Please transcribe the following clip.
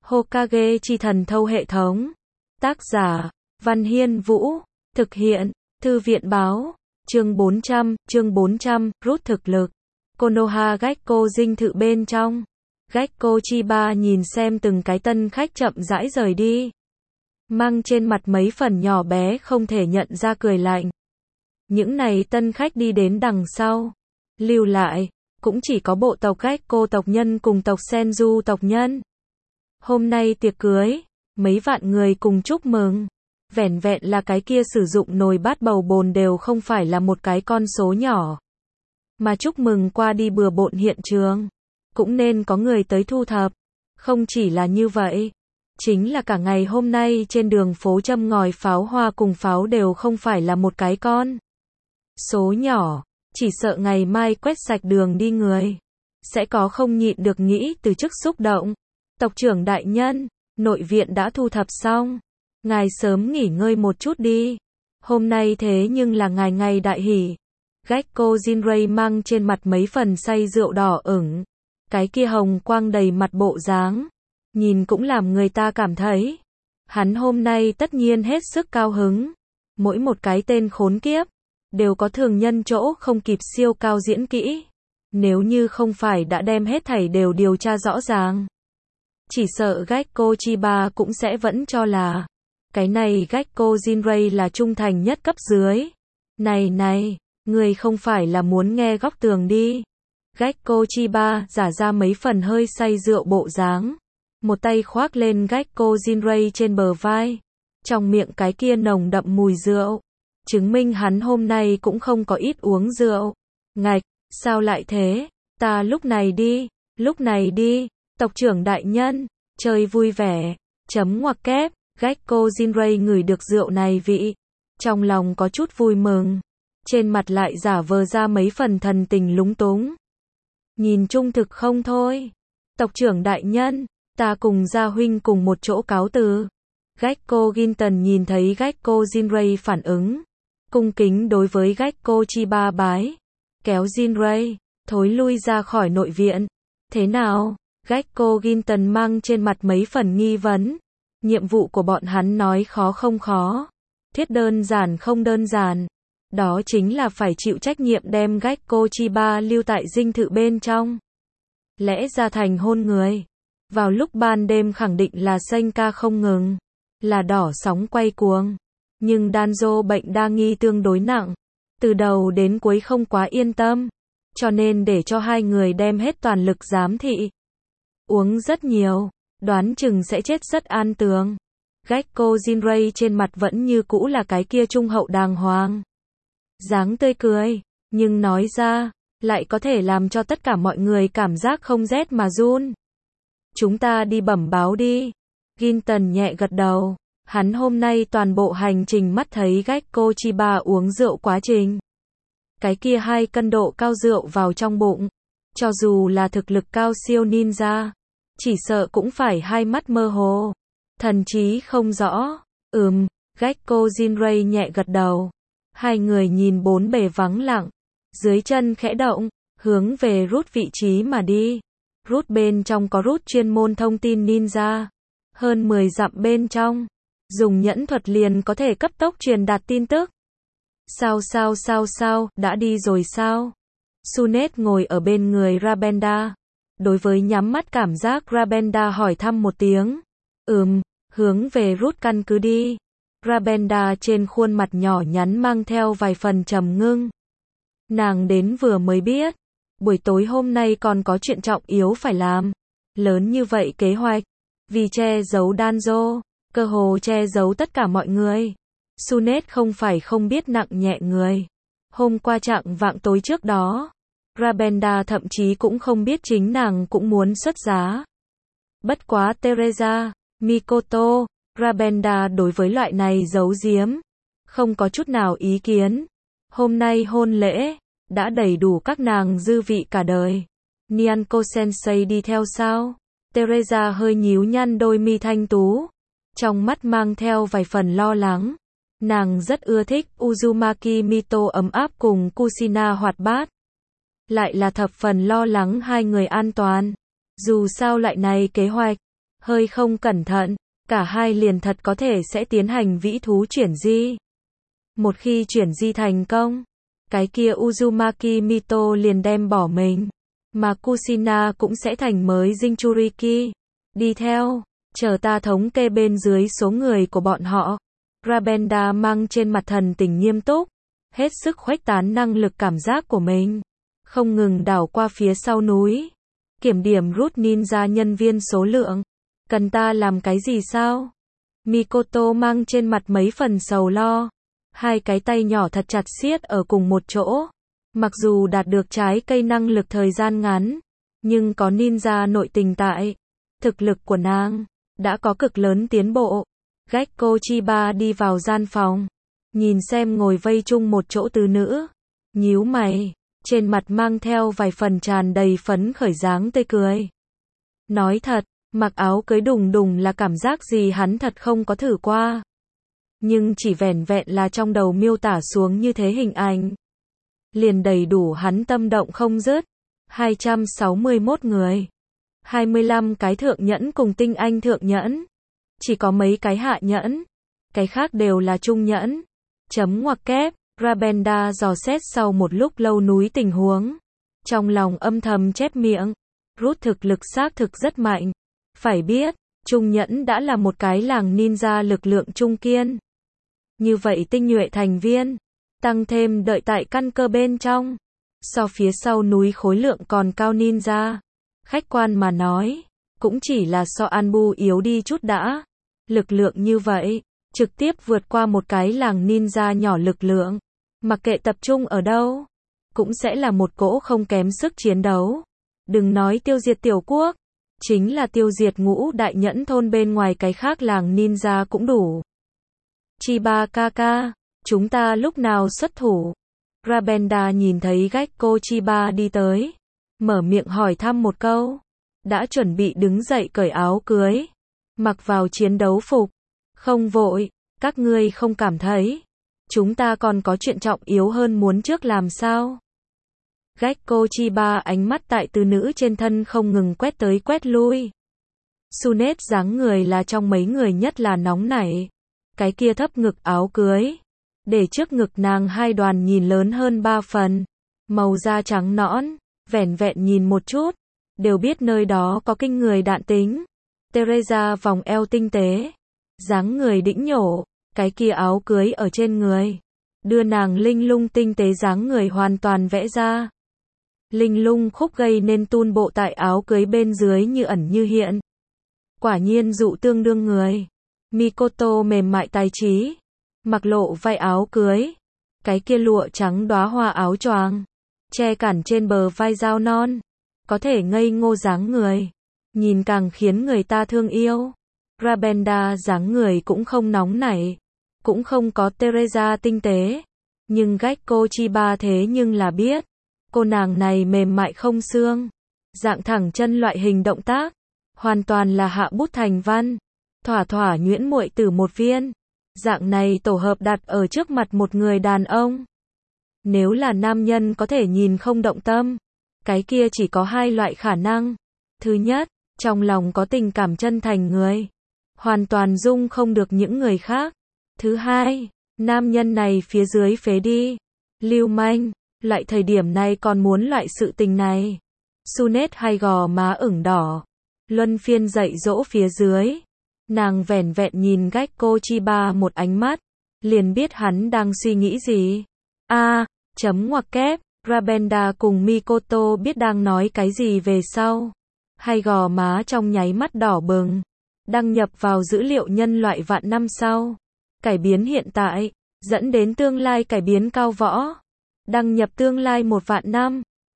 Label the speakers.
Speaker 1: Hokage chi thần thâu hệ thống. Tác giả, Văn Hiên Vũ. Thực hiện, Thư viện Báo. Chương 400, rút thực lực. Konoha Gekko dinh thự bên trong. Gekko Chiba nhìn xem từng cái tân khách chậm rãi rời đi. Mang trên mặt mấy phần nhỏ bé không thể nhận ra cười lạnh. Những này tân khách đi đến đằng sau. Lưu lại, cũng chỉ có bộ tộc Gekko tộc nhân cùng tộc Senju tộc nhân. Hôm nay tiệc cưới, mấy vạn người cùng chúc mừng. Vẻn vẹn là cái kia sử dụng nồi bát bầu bồn đều không phải là một cái con số nhỏ. Mà chúc mừng qua đi bừa bộn hiện trường. Cũng nên có người tới thu thập. Không chỉ là như vậy. Chính là cả ngày hôm nay trên đường phố châm ngòi pháo hoa cùng pháo đều không phải là một cái con số nhỏ. Chỉ sợ ngày mai quét sạch đường đi người. Sẽ có không nhịn được nghĩ từ chức xúc động. Tộc trưởng đại nhân, nội viện đã thu thập xong. Ngài sớm nghỉ ngơi một chút đi. Hôm nay thế nhưng là ngày đại hỷ. Gekko Jinrei mang trên mặt mấy phần say rượu đỏ ửng. Cái kia hồng quang đầy mặt bộ dáng. Nhìn cũng làm người ta cảm thấy. Hắn hôm nay tất nhiên hết sức cao hứng. Mỗi một cái tên khốn kiếp. Đều có thường nhân chỗ không kịp siêu cao diễn kỹ. Nếu như không phải đã đem hết thảy đều điều tra rõ ràng. Chỉ sợ Gekko Chiba cũng sẽ vẫn cho là. Cái này Gekko Jinrei là trung thành nhất cấp dưới. Này, người không phải là muốn nghe góc tường đi. Gekko Chiba giả ra mấy phần hơi say rượu bộ dáng. Một tay khoác lên Gekko Jinrei trên bờ vai. Trong miệng cái kia nồng đậm mùi rượu. Chứng minh hắn hôm nay cũng không có ít uống rượu. Ngạch, sao lại thế? Ta lúc này đi. Tộc trưởng đại nhân, chơi vui vẻ. Chấm ngoặc kép. Gekko Jinrei ngửi được rượu này vị. Trong lòng có chút vui mừng. Trên mặt lại giả vờ ra mấy phần thần tình lúng túng. Nhìn trung thực không thôi. Tộc trưởng đại nhân, ta cùng gia huynh cùng một chỗ cáo từ. Gekko Ginton nhìn thấy Gekko Jinrei phản ứng. Cung kính đối với Gekko Chiba bái. Kéo Jinrei, thối lui ra khỏi nội viện. Thế nào? Gekko Ginton mang trên mặt mấy phần nghi vấn. Nhiệm vụ của bọn hắn nói khó không khó. Thiết đơn giản không đơn giản. Đó chính là phải chịu trách nhiệm đem Gekko Chiba lưu tại dinh thự bên trong. Lẽ ra thành hôn người. Vào lúc ban đêm khẳng định là xanh ca không ngừng. Là đỏ sóng quay cuồng. Nhưng Danzo bệnh đa nghi tương đối nặng. Từ đầu đến cuối không quá yên tâm. Cho nên để cho hai người đem hết toàn lực giám thị. Uống rất nhiều. Đoán chừng sẽ chết rất an tường. Gekko Jinrei trên mặt vẫn như cũ là cái kia trung hậu đàng hoàng. Dáng tươi cười. Nhưng nói ra, lại có thể làm cho tất cả mọi người cảm giác không rét mà run. Chúng ta đi bẩm báo đi. Ginton nhẹ gật đầu. Hắn hôm nay toàn bộ hành trình mắt thấy Gekko Chiba uống rượu quá trình. Cái kia 2 cân độ cao rượu vào trong bụng. Cho dù là thực lực cao siêu ninja. Chỉ sợ cũng phải hai mắt mơ hồ. Thần trí không rõ. Gekko Jinrei nhẹ gật đầu. Hai người nhìn bốn bề vắng lặng. Dưới chân khẽ động. Hướng về rút vị trí mà đi. Rút bên trong có rút chuyên môn thông tin ninja. Hơn 10 dặm bên trong. Dùng nhẫn thuật liền có thể cấp tốc truyền đạt tin tức. Sao, đã đi rồi sao? Sunet ngồi ở bên người Rabenda. Đối với nhắm mắt cảm giác Rabenda hỏi thăm một tiếng. Hướng về rút căn cứ đi. Rabenda trên khuôn mặt nhỏ nhắn mang theo vài phần trầm ngưng. Nàng đến vừa mới biết. Buổi tối hôm nay còn có chuyện trọng yếu phải làm. Lớn như vậy kế hoạch. Vì che giấu Danzo. Cơ hồ che giấu tất cả mọi người. Sunet không phải không biết nặng nhẹ người. Hôm qua chạng vạng tối trước đó. Rabenda thậm chí cũng không biết chính nàng cũng muốn xuất giá. Bất quá Teresa, Mikoto, Rabenda đối với loại này giấu giếm. Không có chút nào ý kiến. Hôm nay hôn lễ. Đã đầy đủ các nàng dư vị cả đời. Nyanko Sensei đi theo sao? Teresa hơi nhíu nhăn đôi mi thanh tú. Trong mắt mang theo vài phần lo lắng. Nàng rất ưa thích Uzumaki Mito ấm áp cùng Kushina hoạt bát. Lại là thập phần lo lắng hai người an toàn. Dù sao lại này kế hoạch. hơi không cẩn thận, cả hai liền thật có thể sẽ tiến hành vĩ thú chuyển di. Một khi chuyển di thành công, cái kia Uzumaki Mito liền đem bỏ mình, mà Kushina cũng sẽ thành mới Jinchuriki. Đi theo, chờ ta thống kê bên dưới số người của bọn họ. Rabenda mang trên mặt thần tình nghiêm túc, hết sức khuếch tán năng lực cảm giác của mình, không ngừng đảo qua phía sau núi, kiểm điểm Root Ninja nhân viên số lượng. Cần ta làm cái gì sao? Mikoto mang trên mặt mấy phần sầu lo, hai cái tay nhỏ thật chặt siết ở cùng một chỗ. Mặc dù đạt được trái cây năng lực thời gian ngắn, nhưng có ninja nội tình tại, thực lực của nàng đã có cực lớn tiến bộ. Gekko Chiba đi vào gian phòng, nhìn xem ngồi vây chung một chỗ tứ nữ, nhíu mày, trên mặt mang theo vài phần tràn đầy phấn khởi dáng tươi cười. Nói thật, mặc áo cưới đùng đùng là cảm giác gì hắn thật không có thử qua. Nhưng chỉ vẻn vẹn là trong đầu miêu tả xuống như thế hình ảnh, liền đầy đủ hắn tâm động không dứt. 261 người, 25 cái thượng nhẫn cùng tinh anh thượng nhẫn, chỉ có mấy cái hạ nhẫn, cái khác đều là trung nhẫn. Chấm ngoặc kép, Rabenda dò xét sau một lúc lâu núi tình huống, trong lòng âm thầm chép miệng, Root thực lực xác thực rất mạnh. Phải biết, trung nhẫn đã là một cái làng ninja lực lượng trung kiên. Như vậy tinh nhuệ thành viên, tăng thêm đợi tại căn cơ bên trong, so phía sau núi khối lượng còn cao ninja. Khách quan mà nói, cũng chỉ là so Anbu yếu đi chút đã. Lực lượng như vậy, trực tiếp vượt qua một cái làng ninja nhỏ lực lượng, mặc kệ tập trung ở đâu, cũng sẽ là một cỗ không kém sức chiến đấu. Đừng nói tiêu diệt tiểu quốc, chính là tiêu diệt ngũ đại nhẫn thôn bên ngoài cái khác làng ninja cũng đủ. Chiba kaka, chúng ta lúc nào xuất thủ? Rabenda nhìn thấy Gekko Chiba đi tới, mở miệng hỏi thăm một câu, đã chuẩn bị đứng dậy cởi áo cưới, mặc vào chiến đấu phục. Không vội, các ngươi không cảm thấy chúng ta còn có chuyện trọng yếu hơn muốn trước làm sao? Gekko Chiba ánh mắt tại tứ nữ trên thân không ngừng quét tới quét lui. Sunet dáng người là trong mấy người nhất là nóng nảy. Cái kia thấp ngực áo cưới, để trước ngực nàng hai đoàn nhìn lớn hơn 3 phần. Màu da trắng nõn, vẻn vẹn nhìn một chút, đều biết nơi đó có kinh người đạn tính. Teresa vòng eo tinh tế, dáng người đĩnh nhổ, cái kia áo cưới ở trên người, đưa nàng linh lung tinh tế dáng người hoàn toàn vẽ ra. Linh lung khúc gây nên tun bộ tại áo cưới bên dưới như ẩn như hiện. Quả nhiên dụ tương đương người. Mikoto mềm mại tài trí, mặc lộ vai áo cưới, cái kia lụa trắng đóa hoa áo choàng, che cản trên bờ vai dao non, có thể ngây ngô dáng người, nhìn càng khiến người ta thương yêu. Rabenda dáng người cũng không nóng nảy, cũng không có Teresa tinh tế, nhưng Gekko Chiba thế nhưng là biết, cô nàng này mềm mại không xương, dạng thẳng chân loại hình động tác, hoàn toàn là hạ bút thành văn, thỏa thỏa nhuyễn muội tử một viên. Dạng này tổ hợp đặt ở trước mặt một người đàn ông, nếu là nam nhân có thể nhìn không động tâm, cái kia chỉ có hai loại khả năng. Thứ nhất, trong lòng có tình cảm chân thành người, hoàn toàn dung không được những người khác. Thứ hai, nam nhân này phía dưới phế đi, lưu manh, loại thời điểm này còn muốn loại sự tình này. Sunet hai gò má ửng đỏ, luân phiên dạy dỗ phía dưới. Nàng vẻn vẹn nhìn Gekko Chiba một ánh mắt, liền biết hắn đang suy nghĩ gì. Chấm ngoặc kép, Rabenda cùng Mikoto biết đang nói cái gì về sau. Hai gò má trong nháy mắt đỏ bừng, đăng nhập vào dữ liệu nhân loại vạn năm sau. Cải biến hiện tại, dẫn đến tương lai cải biến cao võ. Đăng nhập tương lai 1 vạn năm.